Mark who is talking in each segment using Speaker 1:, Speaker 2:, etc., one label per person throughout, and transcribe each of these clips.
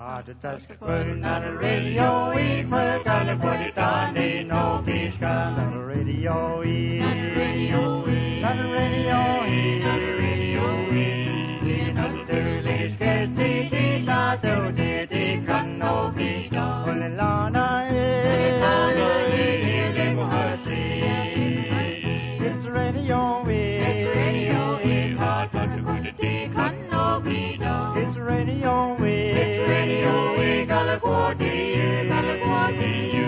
Speaker 1: Radio E per California no Pisca Radio E Radio E Radio E Radio E Nosturlis Gestita Dodi Canovita Olana It's Radio E It's Radio E Canovita It's Radio E It's Radio E California California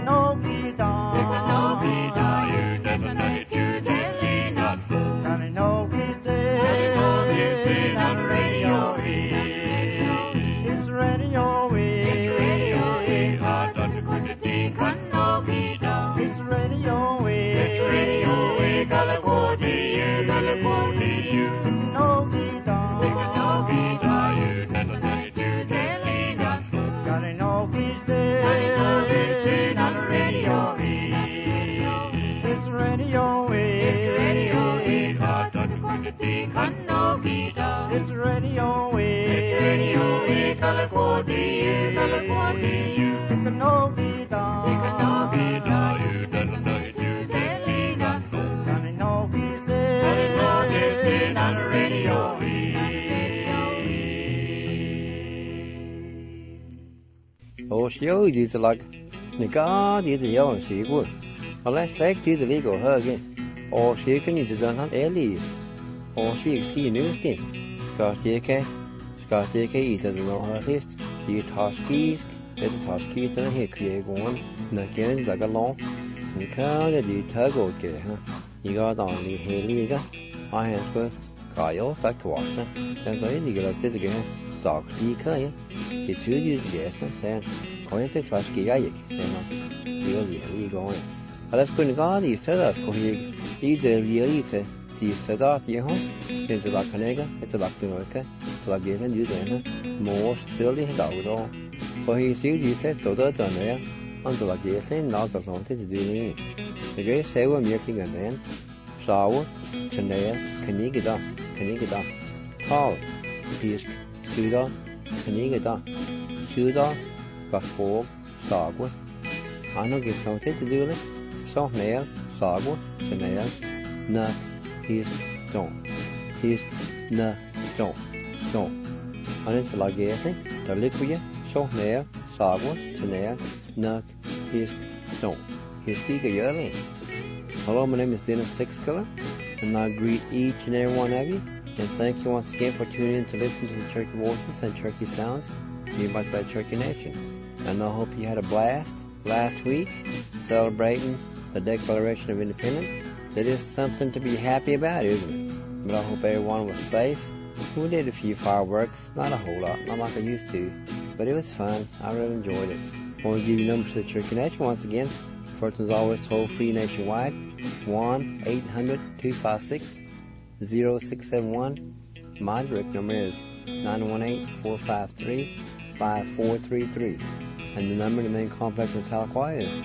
Speaker 1: you never know it you telling us Gonna know he's dead on Radio E It's Radio E It's Radio E Hot on the City Canovita It's Radio E It's Radio E California California Canovita you never know it you telling us Gonna know he's dead on Radio E It's Radio E It's Radio E Hot on the City Canovita It's Radio E It's Radio E California California Canovita you never know it you telling us Gonna know he's dead on Radio E
Speaker 2: Osio is the like the God is the young sequel. Unless like the legal again. Or she can use the not at least. Or she see news game. Scott DK eat the no artist. The Toskies, the Toskies don't hear create one. And again like a long. And kind of the tug okay, huh? You got only Haley. I have good. Kyle, back to Washington. And then you get it again. Dog DK. The two years yes, and going to class Gaic, really going. Let's go to God, he said us, either really to said that, you know, into La Canega, it's a back to America, to La Gay and you then, more surely had out all. For he said, to the done there, until La Gay saying, not the wanted to do me. The great say we're meeting and then, shower, Chanea, can you get up? Tall, Pisk, Suda, can you get up? Suda, got four, Sagwa. I know get something to do with it. So nail, Sagwa, Chanea, na, he's don't. He's na, don't. And it's like anything, the liquid, so nail, Sagwa, Chanea, na, he's don't. He's speaking early. Hello, my name is Dennis Sixkiller, and I greet each and every one of you. And thank you once again for tuning in to listen to the Turkey Voices and Turkey Sounds, made by Turkey Nation. And I hope you had a blast last week celebrating the Declaration of Independence. That is something to be happy about, isn't it? But I hope everyone was safe. We did a few fireworks, not a whole lot, not like I used to, but it was fun. I really enjoyed it. I want to give you numbers to the Turkey Nation once again. First one's always toll free nationwide, 1-800-256-0671. My direct number is 918-453-5433. And the number in the main complex in Tahlequah is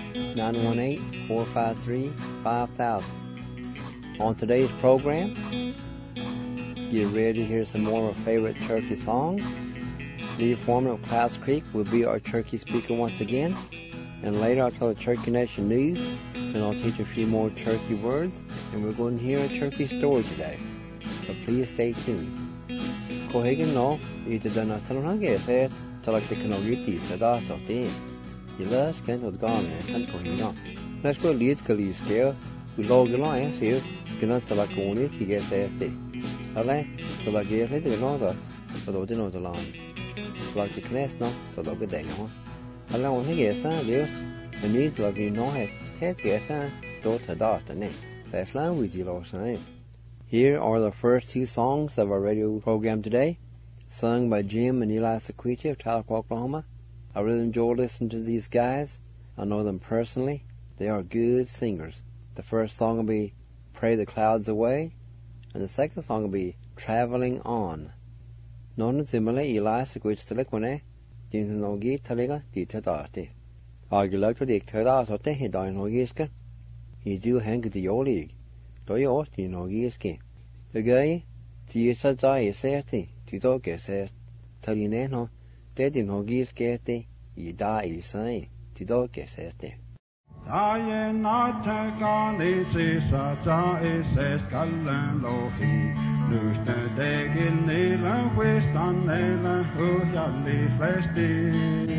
Speaker 2: 918-453-5000. On today's program, get ready to hear some more of our favorite Turkey songs. Lee Foreman of Clouds Creek will be our Turkey speaker once again. And later I'll tell the Turkey Nation news, and I'll teach a few more Turkey words, and we're going to hear a Turkey story today. So please stay tuned. Kohagen no, ite dana tanhange se talak the kanogiti tada sotin. Ilas kan od gane kan kohina. Let's go lead kali scale. We log line see gonna talakoni ki get se. Ale talage he de no da. So do no the line. Like the knes no to do the no. Ale on he sa de the need to be no he tet gesa do tada the ne. That's line we deal or say. Here are the first two songs of our radio program today, sung by Jim and Eli Sequitcha of Tahlequah, Oklahoma. I really enjoy listening to these guys. I know them personally. They are good singers. The first song will be Pray the Clouds Away, and the second song will be Traveling On. Non simile Eli Sequitcha Selikwane, Dinhogi Taliga di Tadati. Argulag to the Tadasate, he died Hogiska. He do hang the Yolig. Toyo Tinogiski. The guy, Tia Zai Sati, Titoke says, Talineno, Det din hogis gerte I da I sai ti do geseste.
Speaker 1: I not gone it is a says callan lohi. Lusta degin nela westan nela hujali flesti.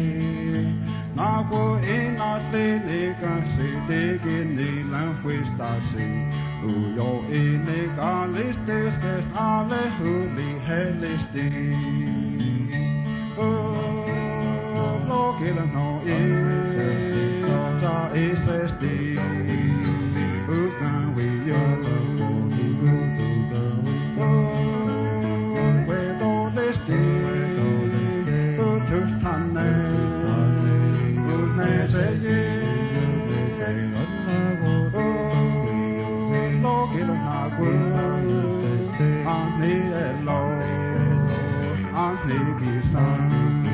Speaker 1: Nago in a delega si degin nela westasi. Ujo in a galistes des alle huli helisti. Oh, gila no SSD, who can we with all this day, who took Tanne, who's nice a look at our world, Aunt Hello, Aunt Nicky son.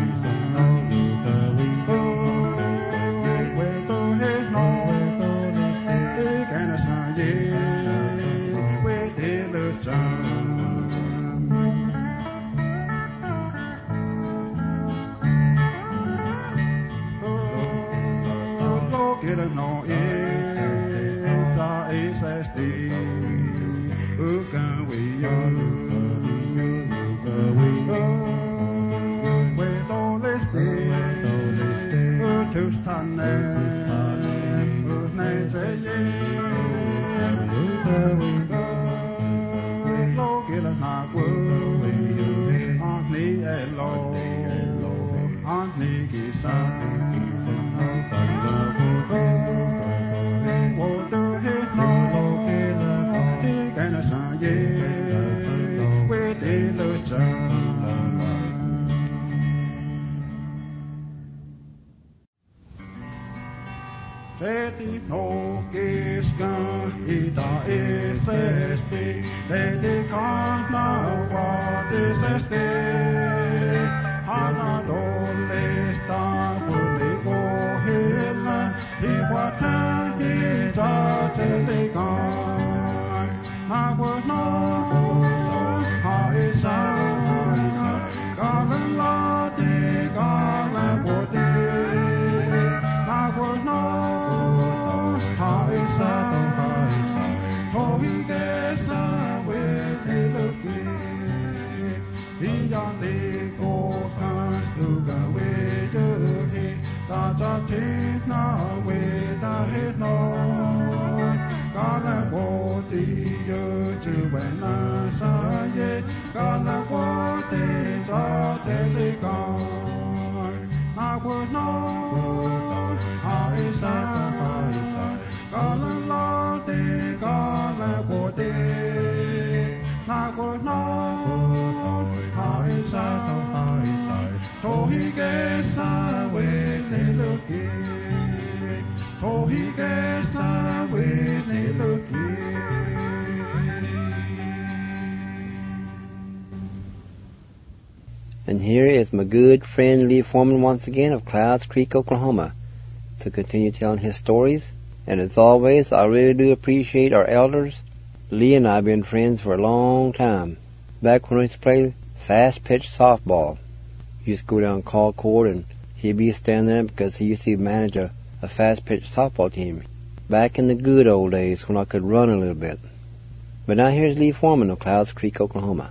Speaker 2: And here is my good friend Lee Foreman once again of Clouds Creek, Oklahoma, to continue telling his stories. And as always, I really do appreciate our elders. Lee and I have been friends for a long time. Back when we used to play fast-pitch softball. We used to go down Concord and he'd be standing there because he used to manage a fast-pitch softball team. Back in the good old days when I could run a little bit. But now here's Lee Foreman of Clouds Creek, Oklahoma.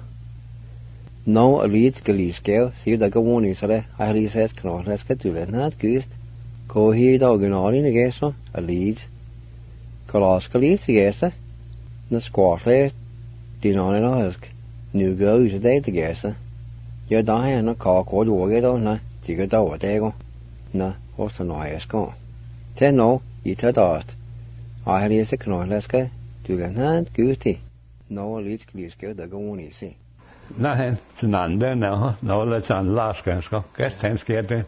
Speaker 2: No, a lead galiskeo, see the gawoni sare, I lead says can let's get to it, not good. Go here dog in all in a guess, a lead. Coloska leads, yes, the squash last, did on and ask. New goes a day to guess, you're dying a call called Wargate on, na, Tigger Dower Dago. Na, what's the noise gone? Ten no, you tell dust. I lead the can let's get to the not goody. No, a lead galiskeo, the gawoni see.
Speaker 3: Nej, den andre, når der tager en larskærsker, gastansker det.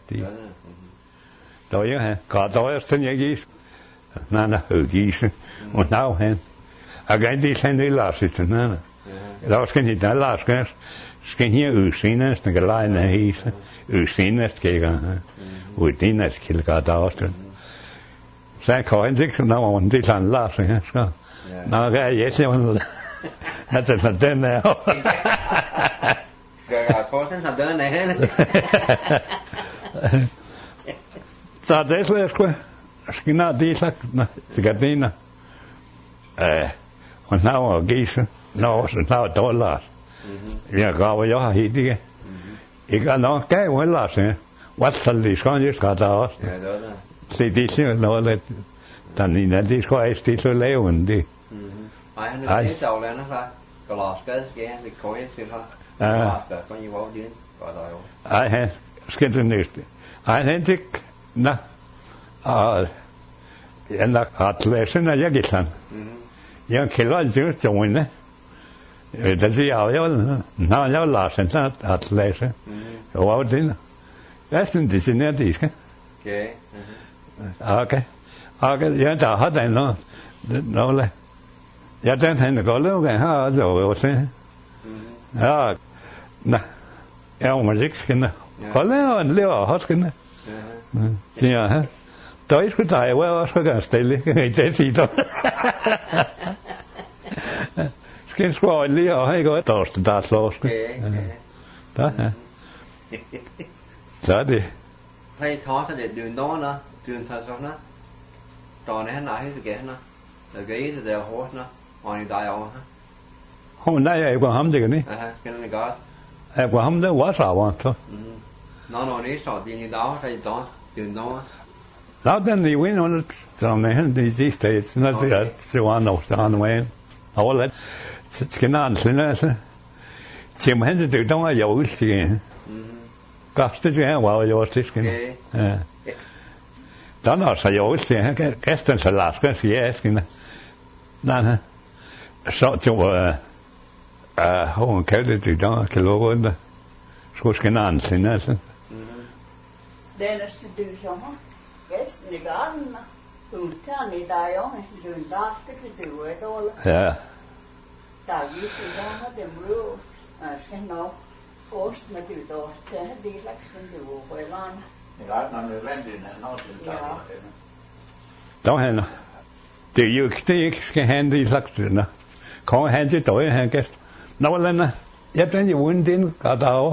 Speaker 3: Der er jo han, godt over sådan jeg gis. Nej, høgise. Og nu han. Jeg kan ikke sådan det larset, nej. Der skal ikke der larskærs. Skal her udsenest, den kan lege en hese. Udsenest kigger. Udsenest kigger der også. Så jeg kan ikke sådan noget, det er sådan larskærsker. Nå, jeg siger noget. That's a den now.
Speaker 2: Gà thôi sen thật đơn này hết.
Speaker 3: Ta desle sko. Skina disak na tigatina. Und now gießen. Now $1. Ja, gawe ja hidige. Ik ga nog kijken hoe laat hè. Wat zal die schoonjes gaat uit?
Speaker 2: Ja, dat.
Speaker 3: Zie die zien nou dat dan niet net die schoon is die zo leven die.
Speaker 2: Ai nó cái đầu lên nó ra. Cái lò cái thì coi xem thôi. Có nhiều bao nhiêu gọi rồi.
Speaker 3: Ai hen skal det næste. Ai hen det na. En der hat lesen na jeg gitan. Jeg killer jo joine. Det siger jeg når jeg læser så at læse. Og det er sådan det sin det skal. Okay. Ja, der har den noget. Ja, den han går løbe her så også. Ja. Nej. Jeg må ikke skinne. Kolde en lever har skinne. Ja. Der er sgu der er også kan stille. Det siger du. Skal sgu lige og have godt der slås. Der. Så er det.
Speaker 2: Hay thó thì đường đó nó, đường thật sao nó. Tròn này nó hay cái nó. Rồi cái thì đều hốt nó. Còn đại ông ha.
Speaker 3: Hôm nay em có hâm gì cái này?
Speaker 2: Cái này có.
Speaker 3: Em có hâm đó quá sao thôi.
Speaker 2: Nó đi sọ thì đó thì đó đường đó.
Speaker 3: Đó den die win on trong này die gì nó thì sự an nó an quen. Họ lại cái nào xin là chỉ mà hiện từ trong là giàu gì. Gab's det ja, wow, jeg var stisken. Dan har jeg jo også gestern så lasker jeg skin. Nej. Så jo hun kaldte det der til rundt. Skulle skal nan sin altså.
Speaker 4: Den er du sommer. Gæsten i garden. Utan i dag jo, du daske til du er dårlig.
Speaker 3: Ja.
Speaker 4: Der viser der dem rules. Skal nok Ost med det då, så det är liksom det var på land.
Speaker 1: Ja, när det vänder när något så
Speaker 3: där. Då han. Det är ju inte ska hända i slagsna. Kan han det då han gäst. Nålena. Jag den ju vund den gata.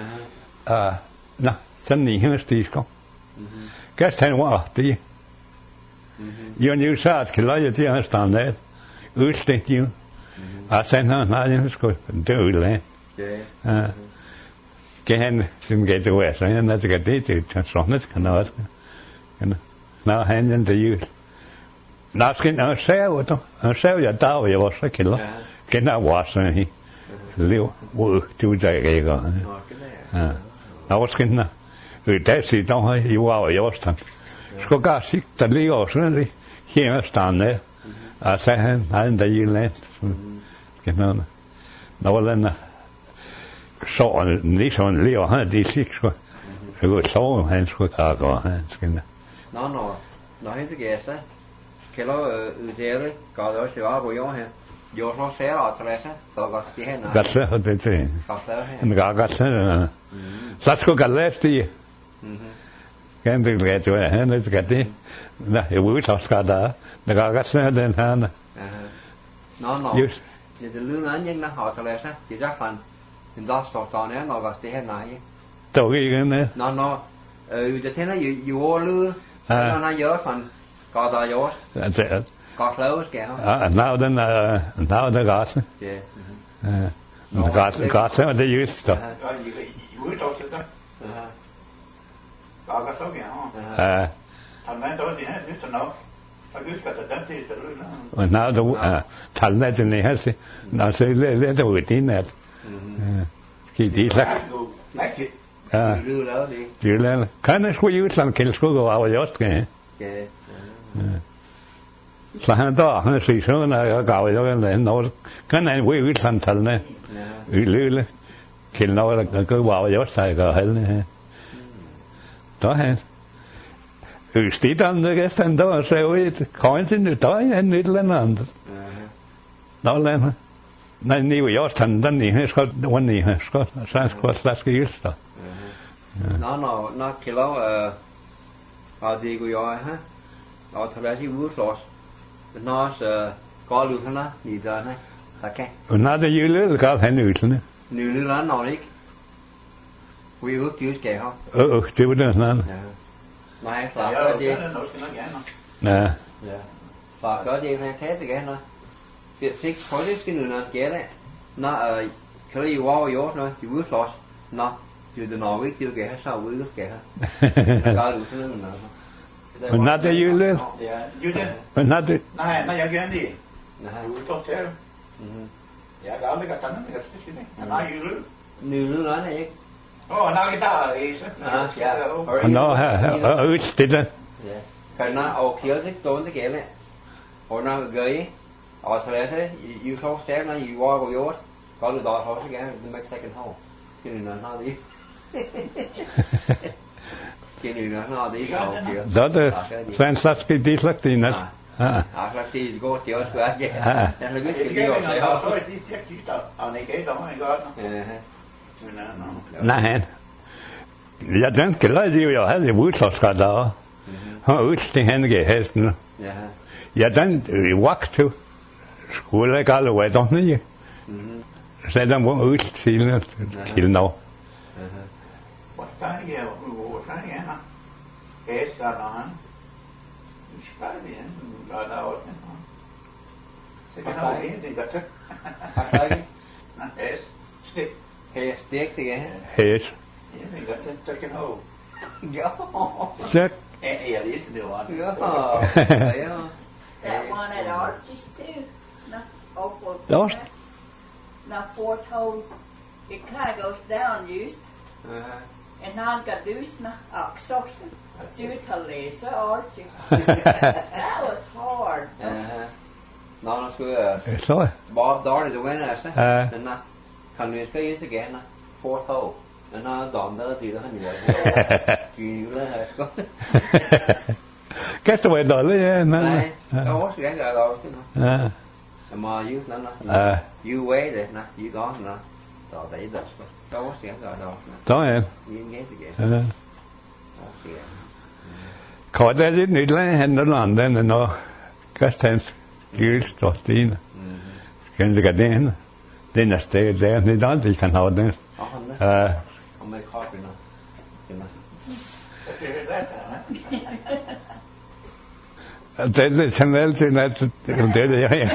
Speaker 3: Na, sen ni hemst det ska. Gäst han var det. Jag nu sa att klara jag till han stannar. Utständigt ju. Sen han hade ska döle. Ja. Kan som get away så han har det det sånt kan noget kan nå han det ju nå skal han selv jeg der jeg var så killer kan der var så he liv hvor du der ikke ja nå skal han det sig der har jo var jeg også skal gå sig der ligger også det her stande så han der jo land kan nå den så liksom lever han det sig så det går så han skulle gå han skal
Speaker 2: nó hết cái gì cái lo udělali có đó sẽ vào buổi hôm giờ nó sẽ là thế này đó có gì hết nữa
Speaker 3: gắt sẽ hết thế gắt sẽ sao có gắt lẽ gì cái gì cái chỗ này nó cái gì nè vừa sao cả đó nó gắt sẽ đến han
Speaker 2: nó thì lương án nhưng nó họ thế này chỉ ra phần mình đó sổ tao này nó có gì hết này
Speaker 3: đâu cái này
Speaker 2: nóจะthế nóอยู่lư nó nhớ phần có tao nhớ có lâu kìa
Speaker 3: now then gas gas sẽ để use đó
Speaker 1: vừa cho sự đó có cái số kìa ha thằng này tôi thì hết biết nó phải biết cả cái thì tự nó
Speaker 3: now the thằng này thì hết gì nó sẽ lấy cái tin này khi đi ra Dữ lên. Kan jeg skulle ud sådan kæld skulle gå over just kan. Så han der han siger sådan at gav jeg den noget. Kan han ud sådan talne. Lille. Kæld noget der går over just sig går halne. Der han. Stidan der gæsten der så ud. Kan ikke der er en lidt andet. Nå lande. Nej, ni var just han den i her skal den i her skal så skal slaske just der.
Speaker 2: nó kilo gì của yo ha nó thật ra chỉ bước rồi nó có được nó gì đó này là cái
Speaker 3: nó đã dữ lắm cả thành nữ nữa
Speaker 2: nữ là nó đi Vi ước chứ kẻ không?
Speaker 3: Det var det. Nej.
Speaker 2: Nej, phải có gì?
Speaker 3: Nej.
Speaker 2: Ja. Phải có gì này thế thì cái nó. Sig politisk nu när det är. När kan ju vara gjort nu, ju slåss. Nå, ju det når ikke det her så ude skal her. Gør du sådan noget.
Speaker 3: Men när det jul.
Speaker 5: Ja, julen.
Speaker 3: Men när det.
Speaker 5: Nej, jag gör det.
Speaker 2: Nej.
Speaker 5: Du står till. Ja, det aldrig kan tage det skal det. Nej, jul.
Speaker 2: Nu nói này ikke.
Speaker 5: Nej, det der er så.
Speaker 2: Ja.
Speaker 3: Og når her udstille.
Speaker 2: Ja. Kan når og kigge det stående gælde. Og når gøy og så er det ju så stærkt når I var gjort. Có được đó thôi chứ cái make second hole. Cái này nó đi. Cái này nó đi sau kia.
Speaker 3: Đó det svenska dislektin.
Speaker 2: Ja, faktisk det går til også godt. Ja. Jeg har lyst til at gøre det.
Speaker 5: Så er det teknisk og ikke så meget godt.
Speaker 3: Nej. Jeg tænker lidt jo havde udslagsret der. Han udstilling han gav hesten.
Speaker 2: Ja.
Speaker 3: Jeg den vagt skulle ikke alle være der ikke. Så den var udstilling til nu.
Speaker 5: Hvad er det her? Hvad er det her? Hæs er der han. Hvad er det her? Hvad er det også? Det kan være det godt.
Speaker 2: Hvad er det?
Speaker 5: Hæs. Stik.
Speaker 2: Hæs, stik det her.
Speaker 3: Hæs.
Speaker 5: Ja, det er godt. Det kan have.
Speaker 2: Ja.
Speaker 3: Så.
Speaker 5: Ja, det er det var.
Speaker 2: Ja.
Speaker 4: That one at Archie's too. No, over.
Speaker 3: Those.
Speaker 4: Now foretold, it kind of goes down used. And now got loose now. Oxoxen. Due to laser Archie. That was hard.
Speaker 2: Nå, nu skal jeg...
Speaker 3: Så.
Speaker 2: Bob Darty, the winner, altså. Den er... Kan vi skal ind igen, foretold. Den er dommet til, han gjorde. Gyle her, sko.
Speaker 3: Kan du være dårlig, ja?
Speaker 2: Nej, jeg også gerne gøre det også.
Speaker 3: Ja.
Speaker 2: Jeg må jo, nej. You wait it, nej. You gone, nej. Så det er det, sko. Jeg også gerne gøre det også.
Speaker 3: Så ja.
Speaker 2: Vi er igen igen.
Speaker 3: Ja. Kort er lidt nyt, han er andre, når Christians gyldstorstine. Kan det gøre det? Den er stedet der, det er aldrig kan have den.
Speaker 2: Ja. Og med kroppen nu.
Speaker 3: Det er sådan altid, at det er det, ja.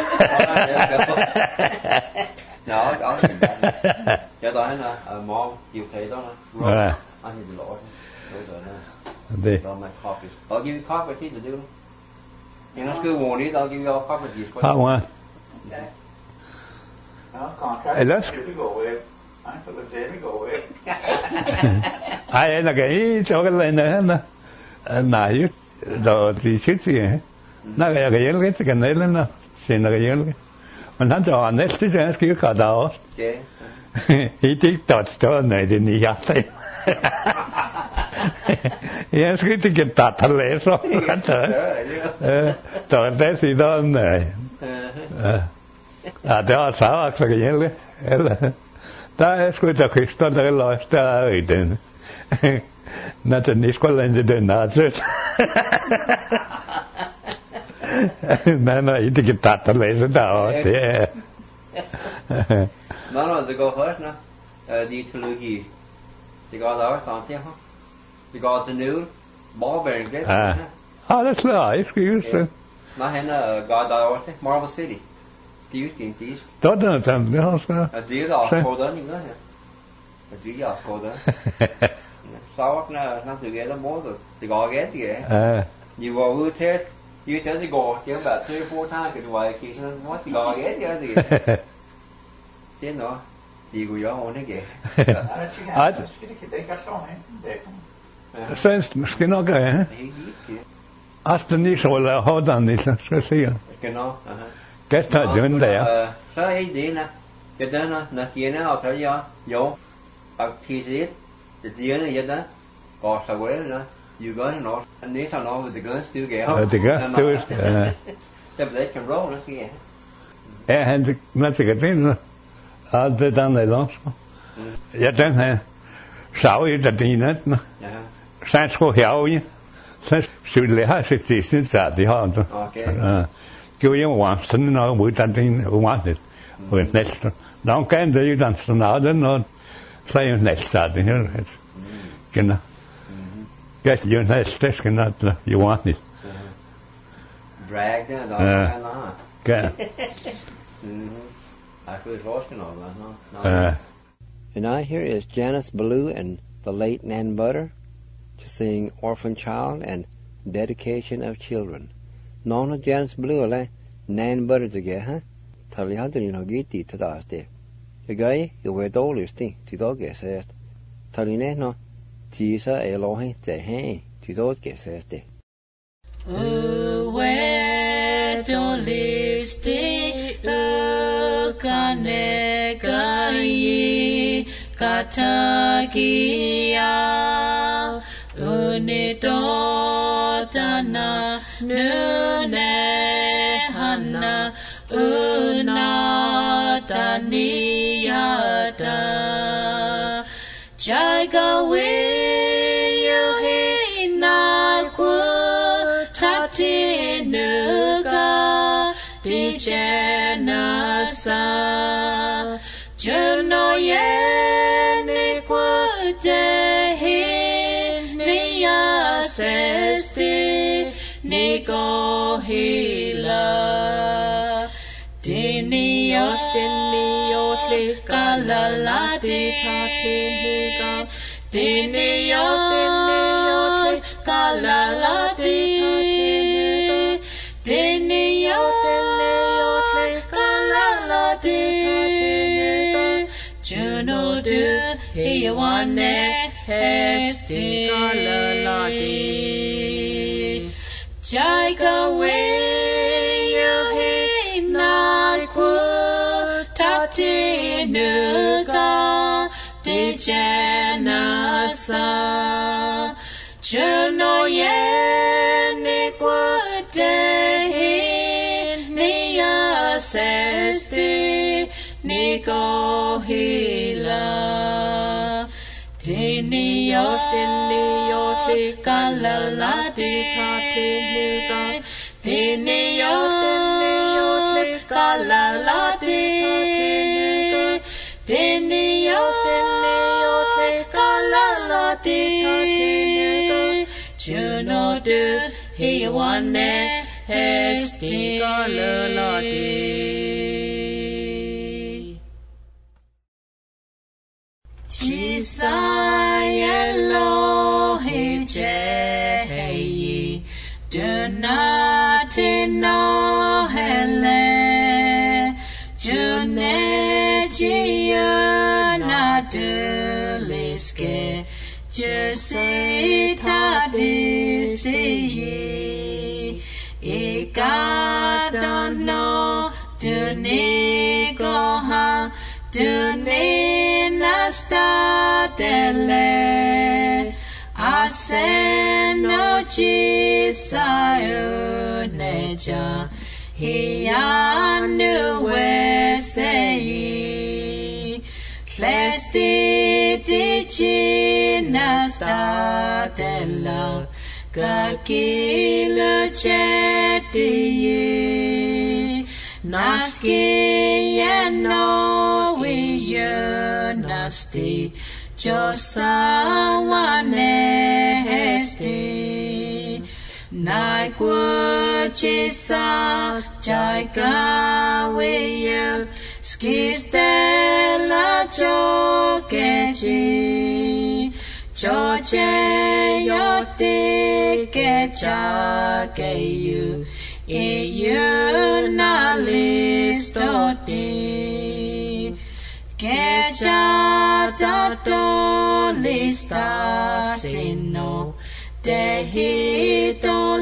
Speaker 2: Ja, også. Jeg der han er morgen i utaderne. Ja. Han er det lort. Det. Der med kroppen. Og give kroppen til det, du. Jeg har skrevet ordene, der giver jeg kroppen til.
Speaker 3: Har du? Ellers? Ej, jeg kan ikke tåle en anden. Nej, da de sidste. Nej, jeg kan hjælpe til kanalen, og sender jeg hjælpe. Men han tager næste til, han skal ikke have der også.
Speaker 2: Ja.
Speaker 3: I det der står, nej, det er ikke hjertet. Jeg skal ikke get data læser. Der er det siden, nej. Ja, det er så også kan hjælpe. Der er sgu der kyster, der er løs, der er i den. Når den ikke skulle lande den er sødt. Nej, ikke get data læser der også, det er...
Speaker 2: Nå, det går først, nå. De teologi. Det går der også, der er det går til nu. Marlbæring, det er
Speaker 3: ja, det slår jeg, skal jeg se.
Speaker 2: Nå, han går der også til Marble City. Det er just en fisk.
Speaker 3: Der er den sammen, det har jeg skrevet.
Speaker 2: Ja, det er der også på den, ikke her? Ja, det er også på den. Så når du gælder mordet, det går galt, ja.
Speaker 3: Ja.
Speaker 2: De var ude til, det går, det er bare 3-4 tanker, du var ikke i sådan en måde, det går galt, ja, det. Det er noget. Det kunne jeg ordentligt ikke.
Speaker 3: Ej. Så skal nok gøre, ja. Asten i så eller hårdan i så skal sige.
Speaker 2: Skal nok,
Speaker 3: Gæst har døgn der.
Speaker 2: Så er det, når når kender og så ja, jo. Og til det dyrene, ja da. Og så var det, you got it all. And this on over the guns still get.
Speaker 3: Ja, det gør still.
Speaker 2: Det bliver ikke roll, så siger
Speaker 3: ja, han med til gardinen. Alt det der er langt. Ja, den her. Så i det dine. Ja. Så skulle jeg så skulle jeg have set det sådan så det har du. Okay. Gjorde jeg var sådan noget ud af den uanset. Og næste. Nå kan det jo den sådan noget, når så er jo næste det her. Genau. Gæst jo en stæsken at you want it.
Speaker 2: Drag that all on.
Speaker 3: Gæ.
Speaker 2: I feel lost all that, no? And now here is Janice Ballou and the late Nan Butter to sing Orphan Child and Dedication of Children. Nona Janice Ballou le Nan Butter together, huh? Tell you how to get it to that day. The guy you wear dollars thing to dog get said. Tell you no, Tisa Elohe te hey to dog get said.
Speaker 4: Where dollars te kanekai katakia unidotana nunehana unataniyata jagawe yohinaku tatinuga dijenasa Juno yene kwadehi niya sesti nikohila Dinios kalalati tatinuga Dinios kalalati Dinios kalalati Juno du hiwane hesti kalalati Jagawe yohina ku tatinuga dijenasa Juno yene kwadehi niya sesti nikohila Dinios kalalati tatinuga Dinios kalalati Dinios kalalati Juno du hiwane hesti kalalati Chisaya Elohi Jehi Dunati no hele June Jiyana Duliske Jusita Disti Ikadono Dunigoha Duninasta dele Aseno Chisayo Neja Hianu Wesei Klesti Dichinasta dela Gakilu Chetiyi Naski yeno wiyo nasti Josawane hesti Naikuchisa Jaika wiyo Skistela jokechi Joche yoti kecha keyu Iyuna listoti Kecha tato lista sino Dehito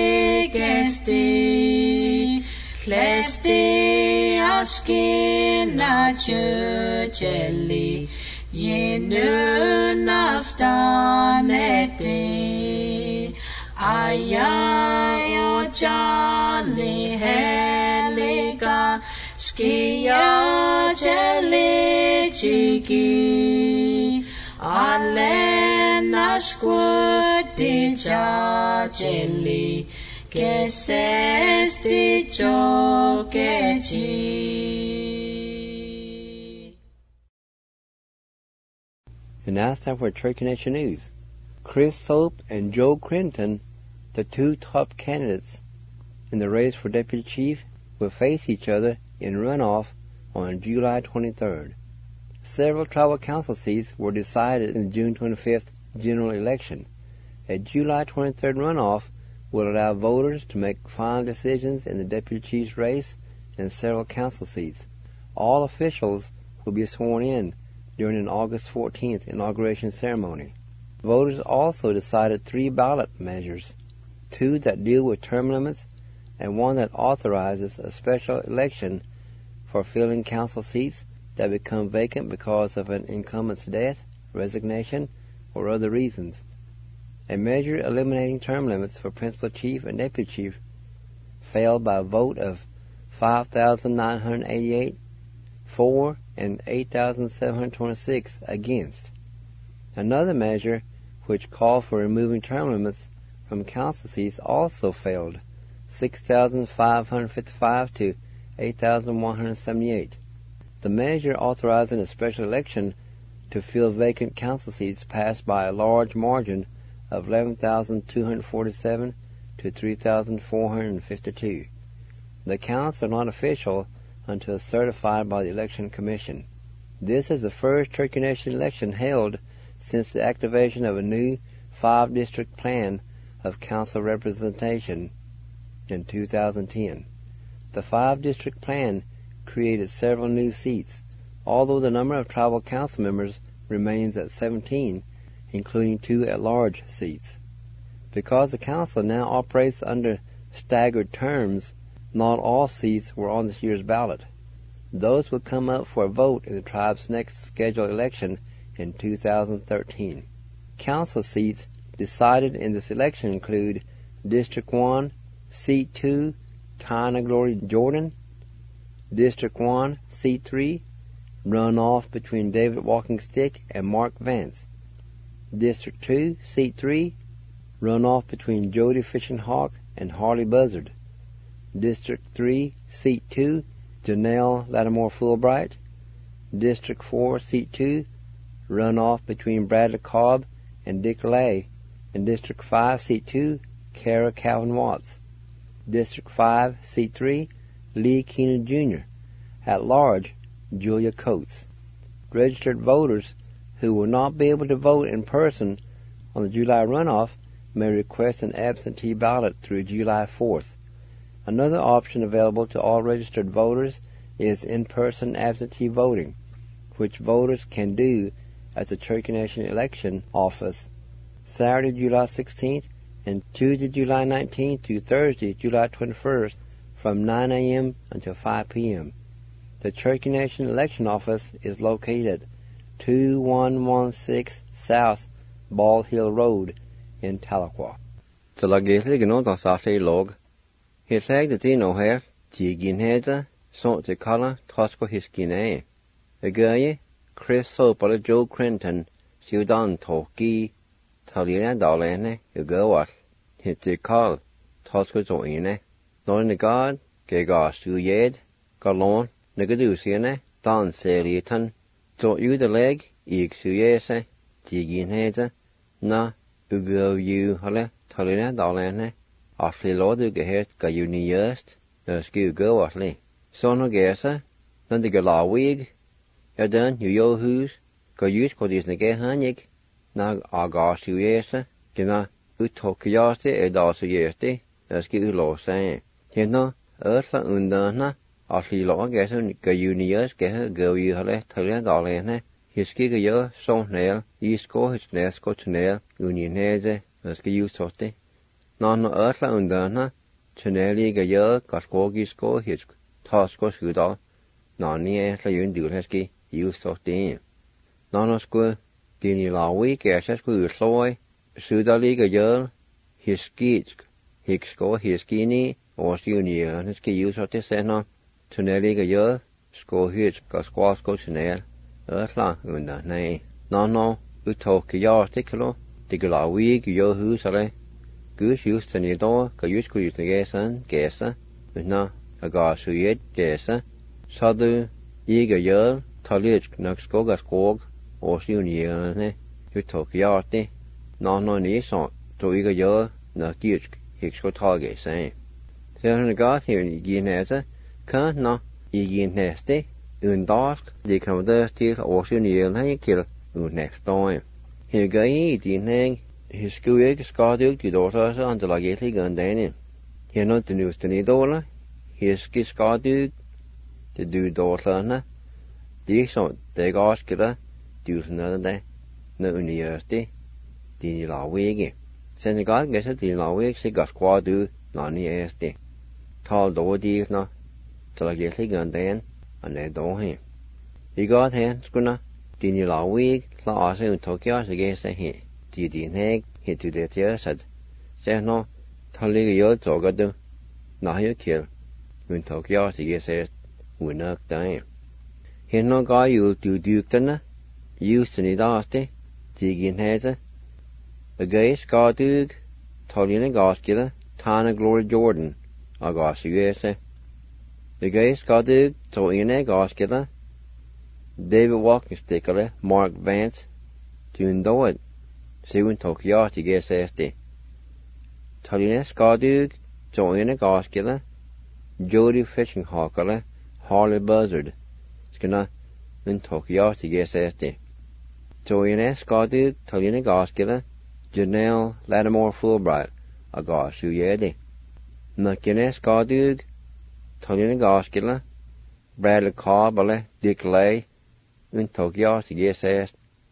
Speaker 4: ligesti Klesti askina chucheli Yinuna staneti Ayayo jali helika Skia jeli chiki Alena squati jeli Kesesti chokechi
Speaker 2: And now it's time for Trade Connection News. Chris Hope and Joe Clinton, the two top candidates in the race for deputy chief, will face each other in runoff on July 23rd. Several tribal council seats were decided in the June 25th general election. A July 23rd runoff will allow voters to make final decisions in the deputy chief's race and several council seats. All officials will be sworn in during an August 14th inauguration ceremony. Voters also decided 3 ballot measures, 2 that deal with term limits and 1 that authorizes a special election for filling council seats that become vacant because of an incumbent's death, resignation, or other reasons. A measure eliminating term limits for principal chief and deputy chief failed by a vote of 5,988 for and 8,726 against. Another measure, which called for removing term limits from council seats, also failed, 6,555 to 8,178. The measure authorizing a special election to fill vacant council seats passed by a large margin of 11,247 to 3,452. The counts are not official until certified by the Election Commission. This is the first Cherokee Nation election held since the activation of a new 5-district plan of council representation in 2010. The 5-district plan created several new seats, although the number of tribal council members remains at 17, including 2 at-large seats. Because the council now operates under staggered terms, not all seats were on this year's ballot. Those will come up for a vote in the tribe's next scheduled election in 2013. Council seats decided in this election include District 1, Seat 2, Tyna Glory Jordan; District 1, Seat 3, runoff between David Walking Stick and Mark Vance; District 2, Seat 3, runoff between Jody Fishing Hawk and Harley Buzzard; District 3, Seat 2, Janelle Lattimore Fulbright; District 4, Seat 2, runoff between Bradley Cobb and Dick Lay; and District 5, Seat 2, Kara Calvin Watts; District 5, Seat 3, Lee Keenan Jr. At large, Julia Coates. Registered voters who will not be able to vote in person on the July runoff may request an absentee ballot through July 4th. Another option available to all registered voters is in-person absentee voting, which voters can do at the Cherokee Nation Election Office Saturday, July 16th and Tuesday, July 19th through Thursday, July 21st from 9 a.m. until 5 p.m. The Cherokee Nation Election Office is located at 2116 South Bald Hill Road in Tahlequah. Hisag the Dino hair, Jigin Heza, Sont the color, Tosco Hiskine. Agaye, Chris Soper, Joe Clinton, Sudan Toki, Talina Dolene, Ugawas, hit the call, Tosco Zoine. Not in the guard, Gaga Suyed, Galon, Negadusiane, Don Seritan, Don't you the leg, Ig Suyese, Jigin Heza, Na, Ugo you, Hole, Talina Dolene. Asli lådu gehet ga juniørst, når sku gå asli. Sånn gesa, når det gala wig, den jo hus, ga jus på disne gehanik, nag aga sujesa, gena utokjasti da sujesti, når sku låse. Hena, ørsla undana, asli lå gesa ga juniørst gehet gå juhale tølle dalene, hiski ga jo sånn nel, isko hisnesko tunnel, unineze, når sku jusosti. Nana ørsla undana, tunneli ga jo gaskogisko hisk, tasko skudal, nani esla yun dulheski, jusosti. Nana sku, dini lawi gesa sku usloi, sudali ga jo, hiskitsk, hiksko hiskini, os juniørneski jusosti sena, tunneli ga jo, sko hisk gaskosko tunnel, ørsla undana. Nana utoki jastiklo, diglawi ga jo husale, Gus used to Nidor, Gayus Gus the Gason, Gasa, Na, Agasuyet, Gasa, Sadu, Yiga Yer, Talich, Naxkoga Skog, or Sunierne, Utokiati, no ni so to iga yo na giuch hiksko tage sein. Sen gat hier in ginese kan no igineste undask de kan de stil ocean yel na kil un next time. Hier gai din hang his skueg skaduk di dosa an de lageli gandane. Hier no de news de dola his skaduk de du dosa na de so de gaskira du na de na university di la wege. Sen gat gesa di la wege se gas kwadu na ni este. Tal do di na de lageli gandane an e do he. I got hen skuna di la wege la ase un Tokyo se gesa he. Di din heg he to the tiasad. Se no tali yo zogadu na yo kill un Tokyo se gesa unak dai. He no ga you do dana use ni daste digin heze. A gay skadug tolina gaskila Tana Glory Jordan agas USA. The gay skadug to ine gaskila David Walking Stickler Mark Vance tune do it. Soon Tokyo to get SD. Tolina skadug to ine gaskila Jody Fishing Hawkler Harley Buzzard. Skina in Tokyo to get SD. Toyine skadug tolina gaskila Janelle Lattimore Fulbright agas uyedi. Nakine skadug tolina gaskila Bradley Cobb Dick Lay in Tokyo to get SD.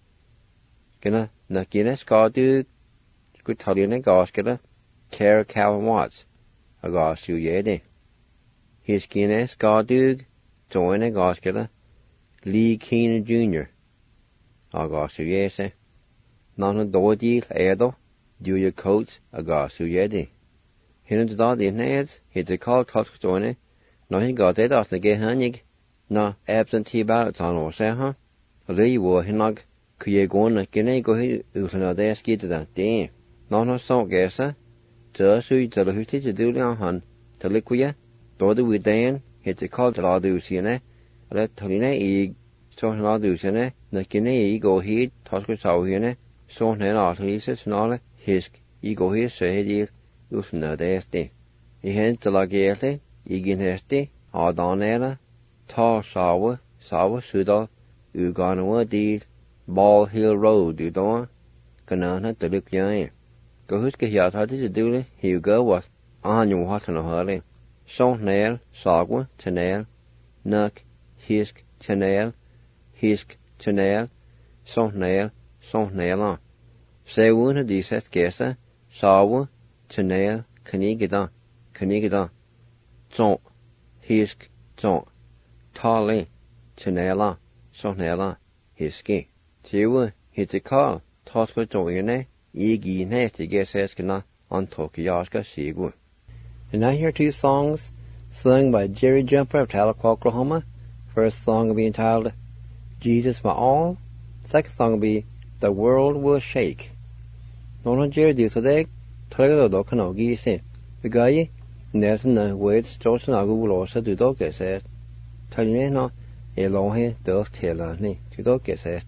Speaker 2: Skina nakine skadug tolina gaskila Kara Calvin Watts agas uyedi. His kine skadug toyine gaskila Lee Keenan Jr. agas uyese. Nana doodi edo Julia Coates agas uyedi. Hinna da di neds hit the call touch toine no he got it as the ge hanig na absentee ballot on or say huh. Lee wo hinag kuye gona gene go hi usna de skid da de. Nana so gesa Jesu to the huti to do han to likuya do the with dan hit the call to la do sine let tolina e so na do sine na kine e go hit tosko sau hine so na artise snale hisk e go his se di usna de este. I hen to la gele I gin este adanera ta sawa suda uganwa di Ball Hill Road du do kanana to look yan. Go huske hiat had to do he go was anyu hat no hale. So nail sagwa tenel nuk hisk tenel hisk tenel so nail on. Se one of these set gesa sawa tenel kanigida so hisk so tali tenela so nela hiski. Tiwa hit the call Tosco joine Igi nasty guess askina on Tokyoska Sigu. And now here are two songs sung by Jerry Jumper of Tahlequah, Oklahoma. First song will be entitled Jesus My All. Second song will be The World Will Shake. No Jerry do today Tolego Kanogi say the guy Nathan the words Johnson Agulosa do dog says Talina Elohe does tell me to dog says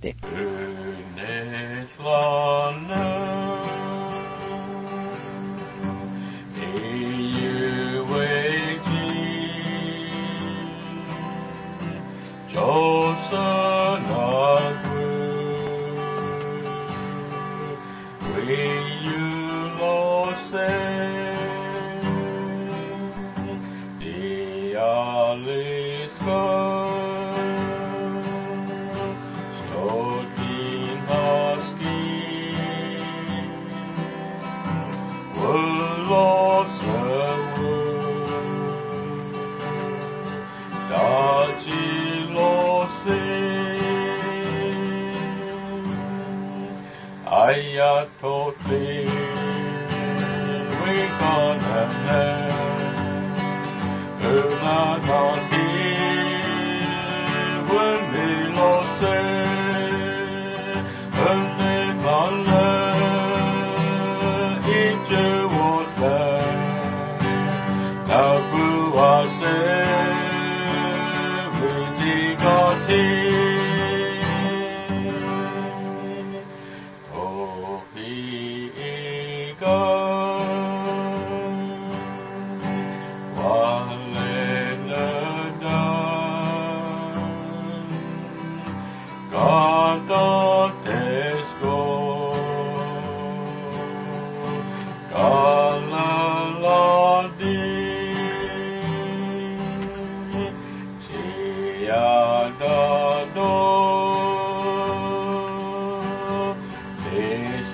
Speaker 6: Oh,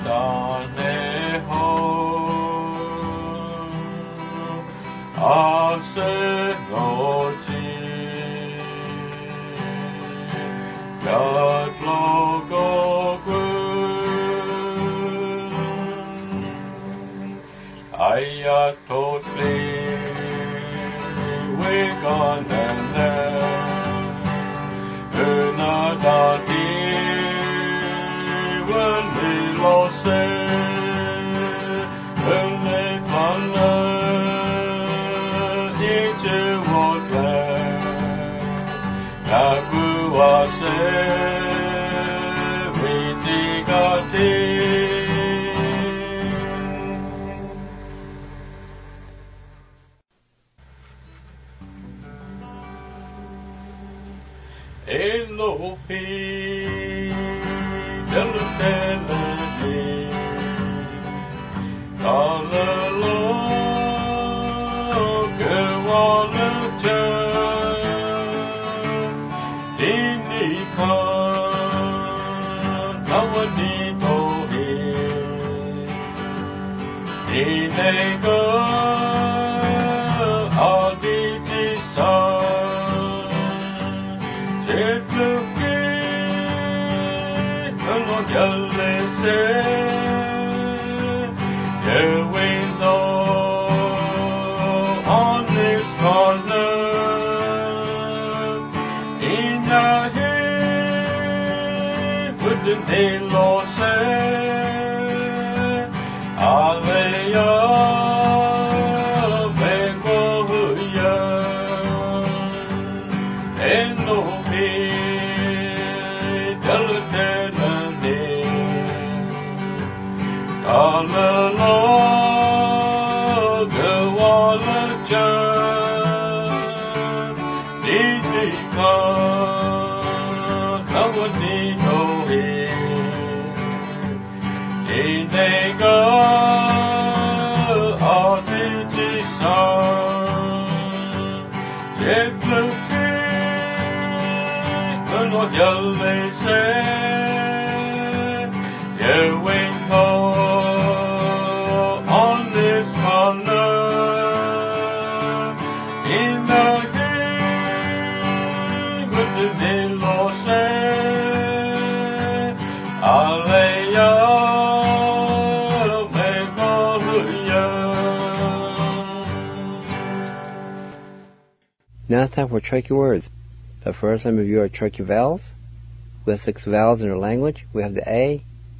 Speaker 2: Now it's time for tricky words. But first, let me review our tricky vowels. We have 6 vowels in our language. We have the A,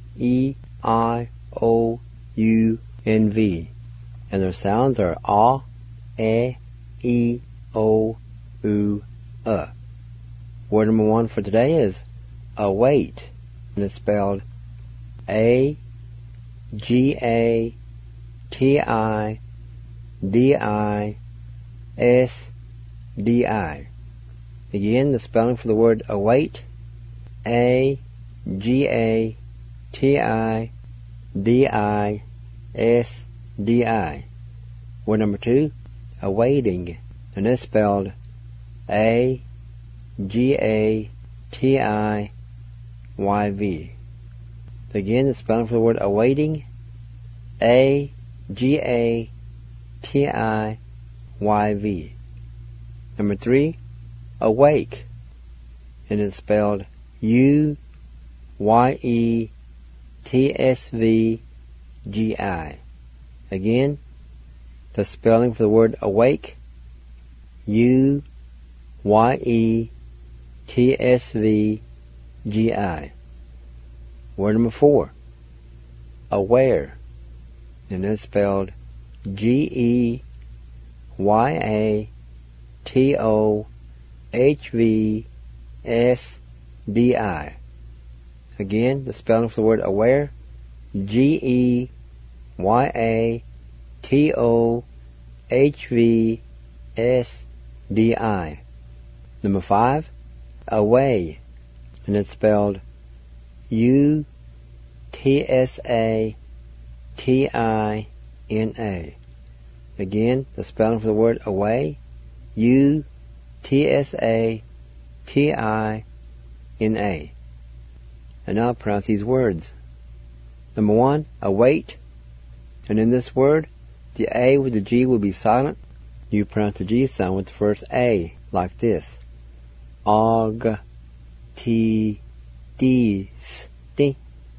Speaker 2: E, I, O, U, and V. And their sounds are A, E, O, U, Word number 1 for today is await. And it's spelled A-G-A-T-I-D-I-S-D-I. Again, the spelling for the word await, A-G-A-T-I-D-I-S-D-I. Word number 2, awaiting, and it's spelled A-G-A-T-I-Y-V. Again, the spelling for the word awaiting, A-G-A-T-I-Y-V. Number 3, awake, and it's spelled U-Y-E-T-S-V-G-I. Again, the spelling for the word awake, U-Y-E-T-S-V-G-I. Word number 4, aware, and it's spelled G-E-Y-A-T-O-H-V-S-D-I. Again, the spelling for the word aware, G-E-Y-A-T-O-H-V-S-D-I. Number 5, away, and it's spelled U-T-S-A-T-I-N-A. Again, the spelling for the word away, U-T-S-A-T-I-N-A. And now pronounce these words. Number 1, await. And in this word, the A with the G will be silent. You pronounce the G sound with the first A, like this. Og, T, D, sti.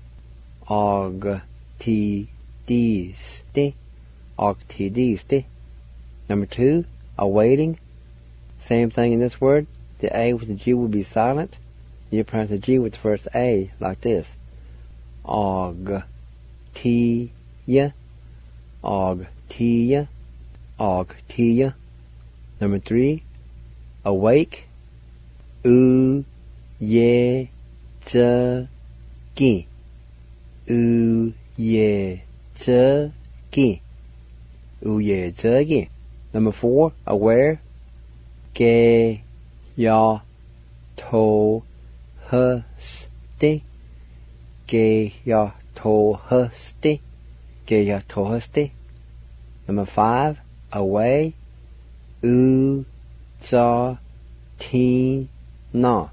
Speaker 2: Og, T, D, sti. Og, T, D, sti. Number 2, awaiting. Same thing in this word. The A with the G will be silent. You pronounce the G with the first A, like this. Og, T, ya. Og, T, ya. Og, T, ya. Number 3, awake. U, ye, z, gi. U, ye, z, gi. U, ye, z, gi. Number 4, aware. Ge, ya, to, h, sti. Ge, ya, to, h, sti. Ge, ya, to, h, sti. Number 5, away. U, za, ti, na.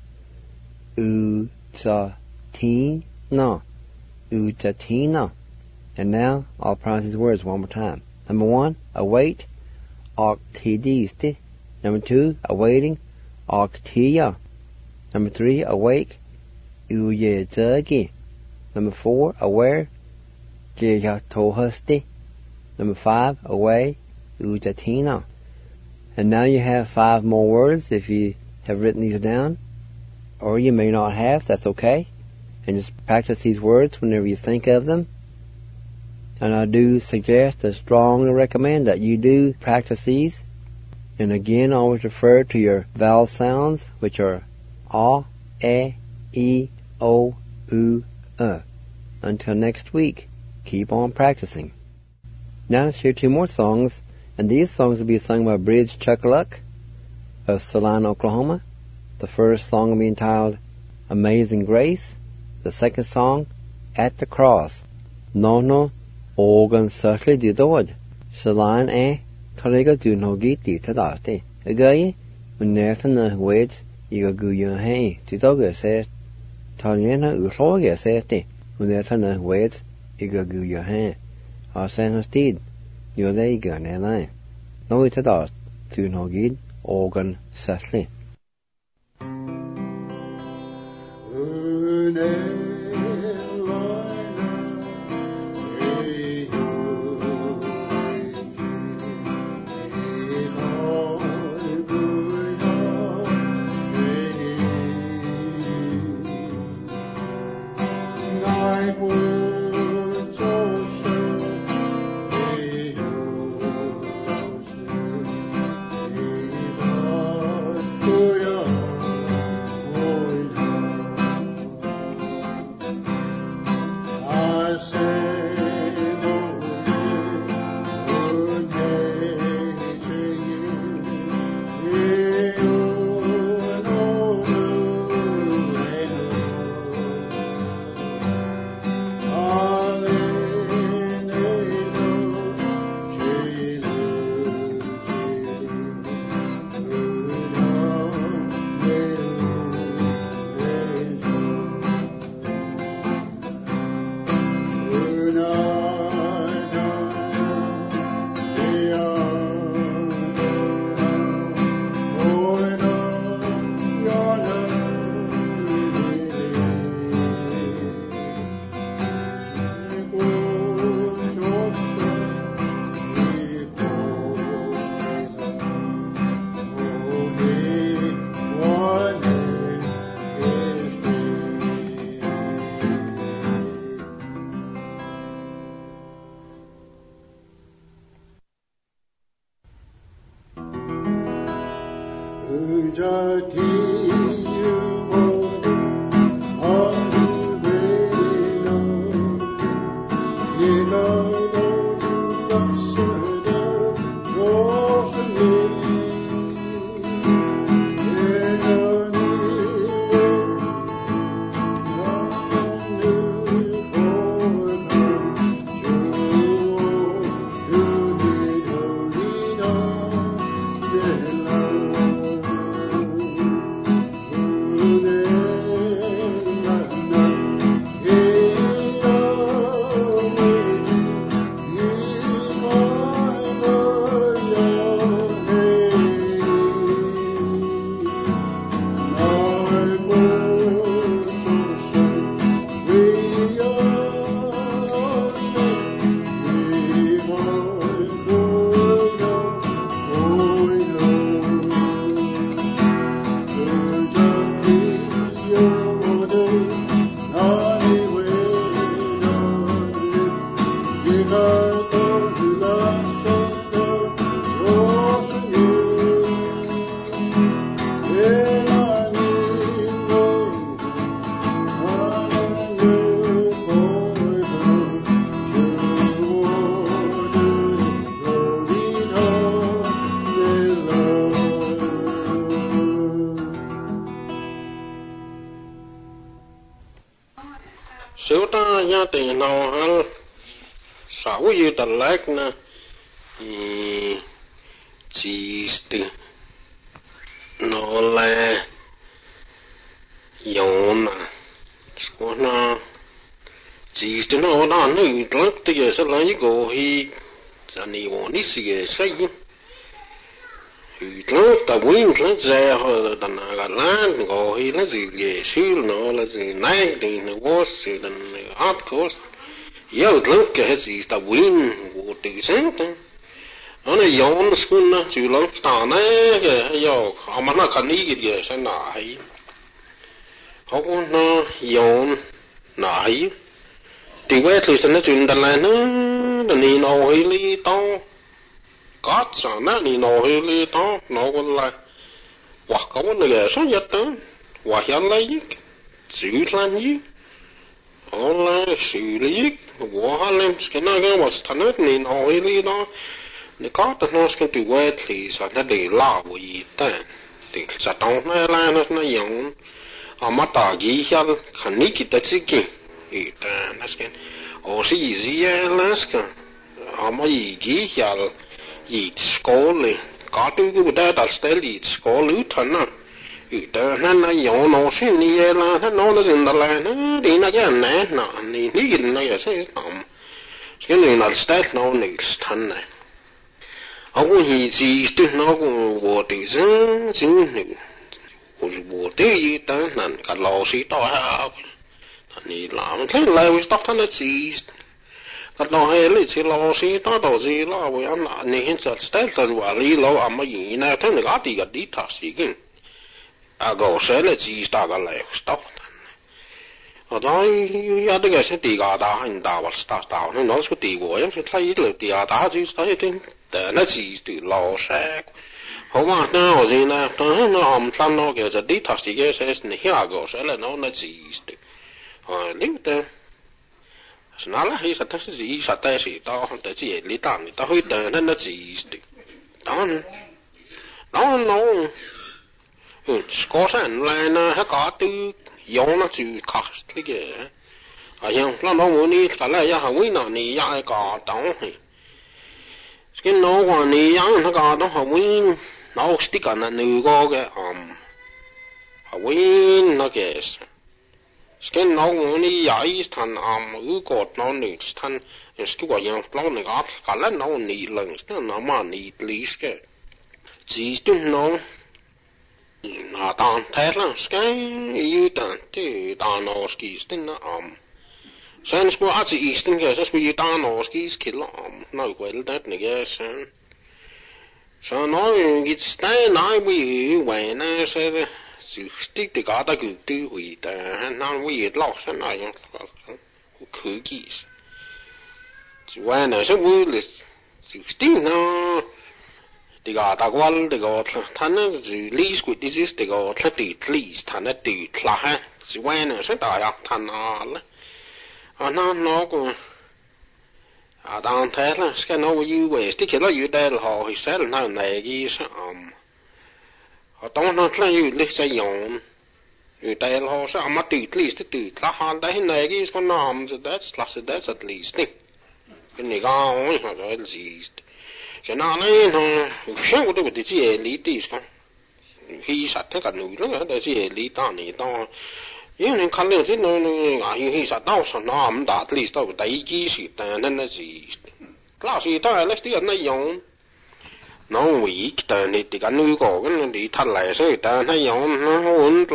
Speaker 2: U, za, ti, na. U, za, ti, na. And now, I'll pronounce these words one more time. Number 1, await. Og, ti, di, sti. Number 2, awaiting. Og, ti, ya. Number 3, awake. U, ye, za, gi. Number 4, aware. Ge, ya, to, h, sti. Number 5, away. U, za, ti, na. And now you have 5 more words if you have written these down. Or you may not have, that's okay. And just practice these words whenever you think of them. And I do suggest and strongly recommend that you do practice these. And again, always refer to your vowel sounds, which are A, E, O, U, Until next week, keep on practicing. Now let's hear 2 more songs, and these songs will be sung by Bridge Chuckaluck of Saline, Oklahoma. The first song will be entitled Amazing Grace. The second song, At the Cross. No, organ certainly did the word. Saline Tariga do no get the tadati. A guy, when Nathan wait, you go your hay, to dog says, Taliana Uloga says, when Nathan wait, you go your hay. Our son has did. You're there, gun, and I. No, it's a dot, to no get, organ certainly.
Speaker 6: nó sáu yêu tật lách na chỉ từ nó là yona có nó chỉ từ nó đã nữ lắc thì giờ sẽ lấy cái hi cho nên bọn đi xí sai lắc ta win lắc ra hoặc là na cái lan cái hi là gì cái xíu nó là gì này thì nó có sự là art course yêu lắc cái gì ta win của tự sáng ta nó này yona school na chú lắc ta này cái yêu mà nó cần ý cái gì sẽ nãy họ nó yona nãy thì quay thử xem nó chuyện đàn lại nó nì nô hơi li to có sao nó nì nô hơi li to nó còn là hoặc có vấn đề số nhất đó hoặc hiện lấy xử lan gì họ là xử lý của họ lên cái nó cái một thằng nó nì nô hơi li đó để có tao nó cái từ quay thì sao nó để lao gì ta thì sao tao nó dùng mà ta nghĩ ra khẩn ní kita chỉ ita nasken o si zia laska ama igi yal it skole ka tu ku da dal stel it skole utana ita na yo no sin ni la na no na zin da la na di na ya na ni na ya se tam sken ni na stel no ni stan na aku hi ji tu no ku wo ti zin zin ni wo ti ta nan ka lo si to ha ni làm thế là vì tóc thân là gì cái đó hay là chỉ lo xí đó đồ gì lo vì anh này hiện giờ style từ và lý lo à mà gì nè thế này cái gì đi thà gì kinh à gò sẽ là gì ta cái này tóc ở đó ya đây cái sẽ đi cái đó anh ta và start đó nên nó sẽ đi qua em sẽ thấy được đi cái đó chứ thấy thế để nó gì từ lo sẽ không mà nó ở gì nè nó hầm thân nó kiểu đi thà gì cái sẽ này ya gò sẽ là nó gì liuta snala hi sa tas zi sa ta si ta ta chi li ta ni ta hui ta na na chi sti don no sko san la na ha ka tu yo na chu ka li ge a yang la no mo ni ta la ya ha wi na ni ya ka dong hi skin no wa ni yang na ka dong ha wi no sti ka na nu go ge ha wi na ge sken nó ni yai than ư cột nó nỉ than cái quả yang plong này gắt cả lần nó nỉ lần nó mà nỉ lý cái chỉ tu nó na tan thế là cái yêu tan thì tan nó ski nó sen spo at chỉ sten cái sẽ bị tan nó ski kill nó quên đấy này cái sen so nó cái stay nói bị vậy nè sẽ stick the gata good do we and now we lost and I cookies when I said we still no the gata wall the got tan least with this is the got the least tan the tla when I said I tan all no go I don't tell us can know you waste the killer you there how he said now naggies tao nó là như lịch sử用, người ta họ sẽ mà tự là họ đấy này cái con nam so that's at least cái này cái họ nói gì, cái nào này nó xem cái cái gì lý tí sao, khi sát thế cả núi đó cái gì lý ta này tao, nhưng nên khăn lên chứ nó khi sát tao sao nó không đạt at least tao cái gì sự nên là gì, là gì tao là cái này dùng nó weak ta ni ti kan nu ko kan di thal lai se ta na yon nó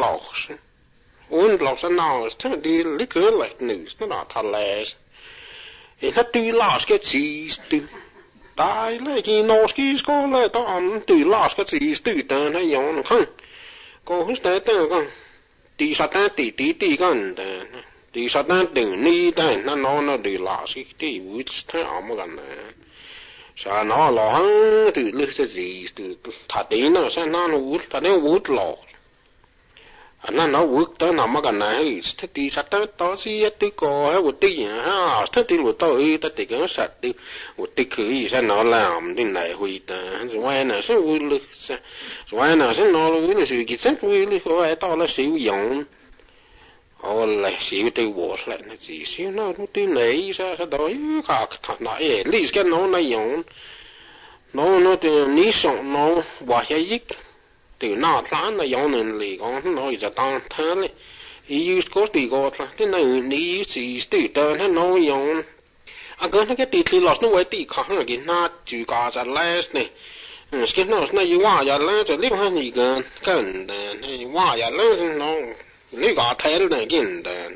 Speaker 6: un blocks now ta di liquor like news nó thal lai e ta tu las cái gì tu tai le ki no ski sko le ta am tu las cái gì tu ta na yon không ko hu sta ta kan ti sa ta ti kan ta ti sa ta đừng ni ta na nó di las ki which ta am kan sa nó lo từ lư sẽ gì từ thà tí nó sẽ nó vút thà nếu vút lo nó vút tới nằm ở gần này thế thì sát tới đó xí tới co hay một tí ha thế thì một tôi ta thì cái sát thì một tí cứ sẽ nó làm thế này huy ta rồi nó sẽ vui lư rồi nó sẽ nó vui là sự kịch sách vui lư rồi tao là sử dụng Olla siu te vuosle ne siu no tu nei sa doi ka na lis ke no na yon no te ni song no wa ya yik tu na tlan na yon en li gon no is a tan tale I use ko ti go tla te na ni si stu ta no yon a go na ke ti ti los no we ti ka na gi na ju ka sa les ne skin no na you wa ya le to li ha ni gan kan ne wa ya le no Lý gõ thế này kinh đó,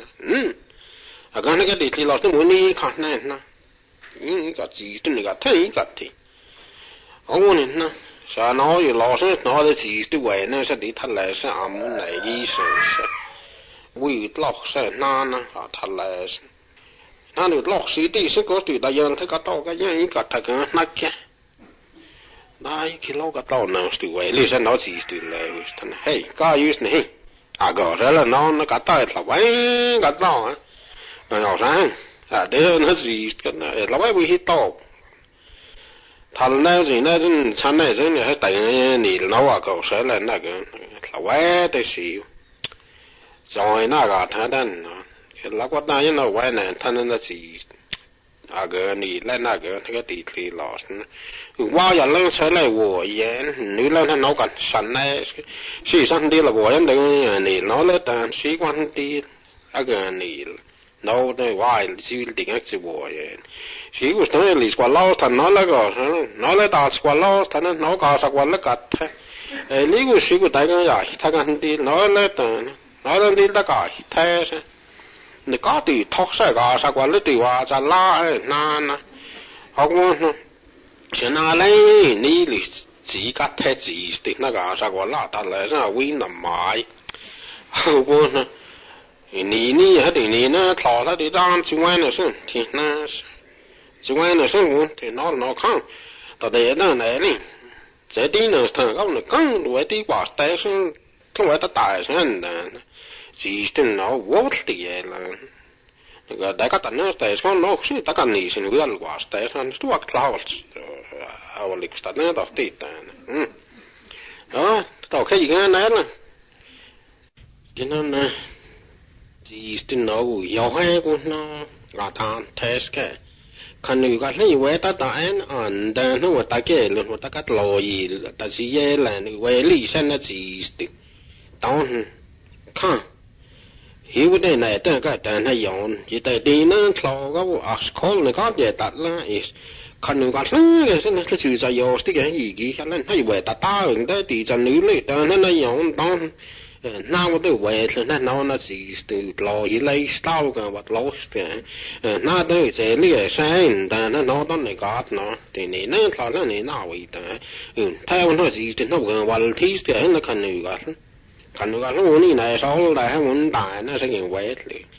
Speaker 6: à cái này cái thì lo tới muốn đi khát này na, cái gì tôi cái thấy cái thì, ông này na, sao nói rồi lo sẽ nói cái gì tôi vậy nó sẽ đi thật là sẽ ẩm này gì sẽ, vui lọc sẽ na thật là, na được lọc sĩ đi sẽ có từ đại dương thấy cái tàu cái gì cái thật cái nát kia, đây khi lâu cái tàu nào tôi vậy lý sẽ nói gì tôi lại, hey cái gì này. À gò đó là nó cả tay là vậy cả to á nhỏ sáng à để nó gì cái này là vậy bị to thằng này gì nó chân chân này chân này tại nỉ nó à gò sẽ là cái là vậy để xíu rồi nó cả thằng đàn là quát này nó vậy này thằng nó gì à gò nỉ lên cái tí lọt qua giờ lên sẽ lại vô yên nếu lên thằng nó còn sẵn này sĩ sẵn đi là vô yên đấy nỉ nó lên tàn sĩ quan đi à gờ nỉ nó đây vài sĩ định ác sĩ vô yên sĩ của nó là qua lâu thằng nó là có nó là ta qua lâu thằng nó có sao qua là cắt lý của sĩ của đại cái gì thằng anh đi nó lên tàn nó lên đi ta cả thế nó có từ thóc sẽ có sao qua là từ qua ra la na không现在嘞，你哩自家睇自的那个啥个拉达来啥为难买，我呢，你还得你呢，淘他的当去玩的是，天那是，去玩的是我天那看，到底那来哩，这地呢他搞那更多的话，但是他为他大声的，自的那我的了。大家等呢，但是講攞先，大家你先會了話，但是呢，都話klauvat，我哋嗰啲呢都對的，啊，到可以講來了，今天呢，就是呢，要係個呢，我談 test 嘅，看你個你為得答案，但係我大家了，我大家留意，但是也來你為理先呢，就是當看。hiểu đây này tên cái tên hay dọn chỉ tại đi nó thầu cái à call này có về đặt là khăn người ta cái cái sự giải dò cái gì cái lên hay về ta ứng tới thì cho nữ lấy tên nó dọn đó nào cái về thì nó chỉ từ lo gì lấy sao cái vật lót cái nào tới sẽ lấy sáng但nó đó này có nó thì này nó thầu nó này nào vậy ta theo nó gì thì nó gần vật thi cái nó khăn người ta khăn người ta muốn này sao lại muốn đại nó sẽ nhiều vậy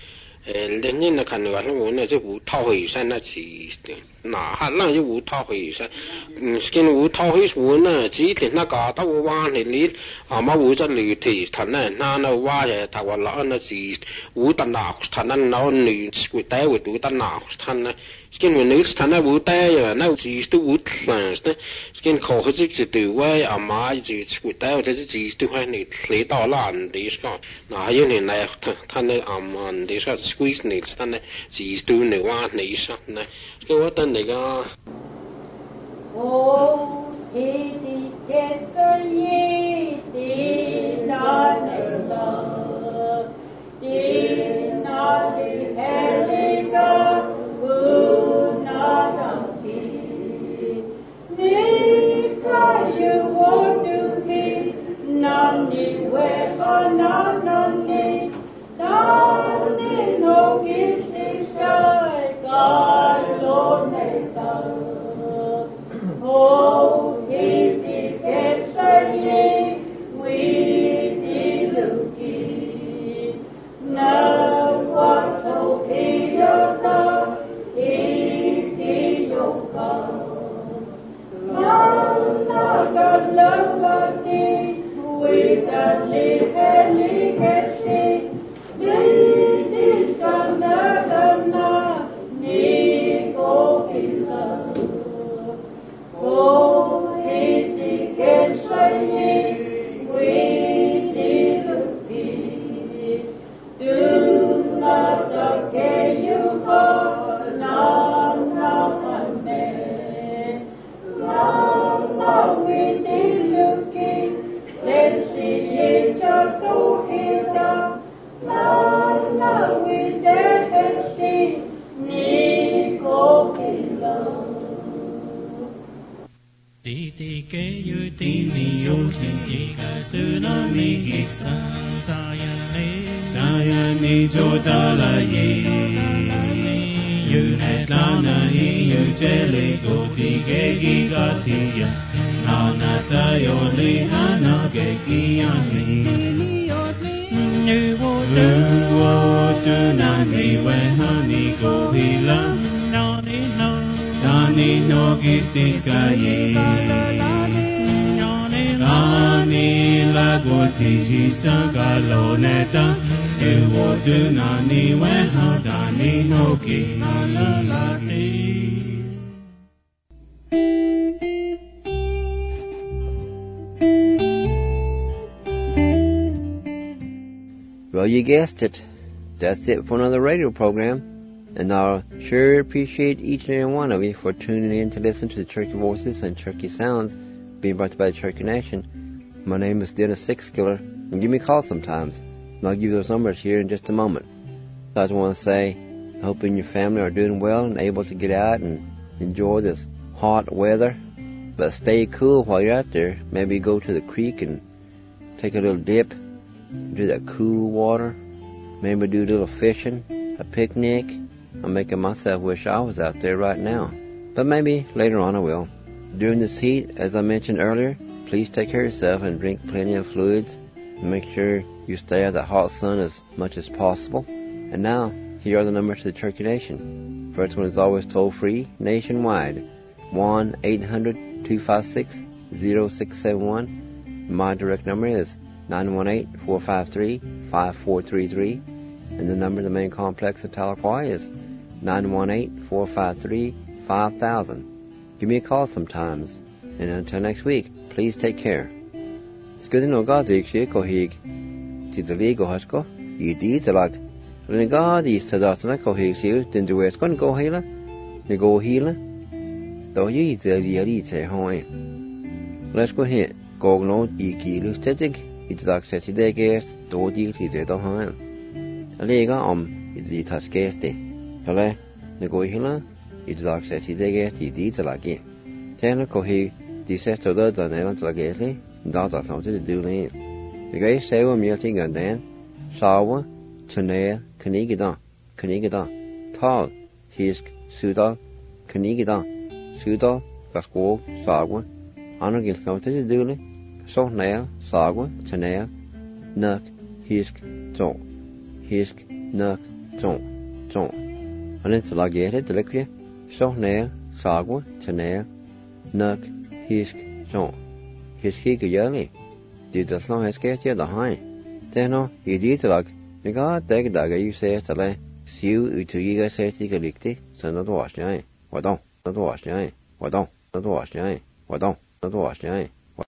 Speaker 6: đến như là khăn người ta muốn là chứ vụ thao hủy sang nó chỉ nã hạt là chứ vụ thao hủy sang cái vụ thao hủy muốn là chỉ thì nó có tao qua thì lý mà vụ cho lì thì thằng này nó qua thì thằng qua lỡ nó chỉ vụ tận nào thằng nó lì quỷ té quỷ tụi tận nào thằng này cái người nữ thằng nó vụ té rồi nó chỉ tu vụ là cái khổ hết chỉ từ quay mà chỉ quỷ té rồi chỉ tu hay này lấy tao là anh đi sao nã như này thằng này anh đi sao squeeze này thằng này chỉ tu này qua này sao này cái quá tên này cái
Speaker 4: Oh, Edi Kesari, Dina Nella, Dina di Heliga, Unadamti. Nika you want to be, Nandi Weka Nandi, Nandi no Gishi Sky, God Lord Neta. Oh, Edi Kesari, we Luki, now what okay.
Speaker 7: Titi ke yu tini yo tinti ka tsunami gisa sayani jodala ye yu netlana yu jeli goti gegi gatiya nana sayoli hana gegi yani nu wo tu nani we hani go hila Dani no gistis kaye Dani la gotiji sagaloneta Ewo du nani weha Dani no ki
Speaker 2: Well, you guessed it. That's it for another radio program. And I sure appreciate each and every one of you for tuning in to listen to the Cherokee Voices and Cherokee Sounds being brought to you by the Cherokee Nation. My name is Dennis Sixkiller, and give me a call sometimes. And I'll give you those numbers here in just a moment. So I just want to say, I hope you and your family are doing well and able to get out and enjoy this hot weather. But stay cool while you're out there. Maybe go to the creek and take a little dip, do that cool water. Maybe do a little fishing, a picnic. I'm making myself wish I was out there right now. But maybe later on I will. During this heat, as I mentioned earlier, please take care of yourself and drink plenty of fluids. And make sure you stay out of the hot sun as much as possible. And now, here are the numbers to the Cherokee Nation. First one is always toll-free, nationwide. 1-800-256-0671. My direct number is 918-453-5433. And the number of the main complex at Tahlequah is 918-453-5000. Give me a call sometimes. And until next week, please take care. Skudin God Rikshi Kohig. Tidali Gohasko. Yidi Talag. Renegad is Tadatana Kohig you, then do it go healer. The go healer. Though ye the Yarite Hoy. Let's go here. Go no Iki Lustetic. It's like Saturday guest. Do deal he did on him. A lega is the touch guesty. Hale, the go healer. It's like Saturday guest. He did like it. Tell Kohig. The sister does the name like it. That's something to do. The great sailor melting and then Sawa, Chanel, Kanigidan, Tall, Hisk, Sudal, Kanigidan, Sudal, Gasco, Sawa, Anagil something to do. So nail, Sawa, Chanel, Nuck, Hisk, Jon, Hisk, Nuck, Jon. And it's like it, the liquid. So nail, Sawa, Chanel, Nuck, Hisk, Jon. His key yearly. Did the song has get the high. Then no, he did like the god take dagger you say to lay. See you to you guys say take a lick, so not wash, eh? What don't, not wash, eh? What don't, not wash, eh? What don't, not wash, eh?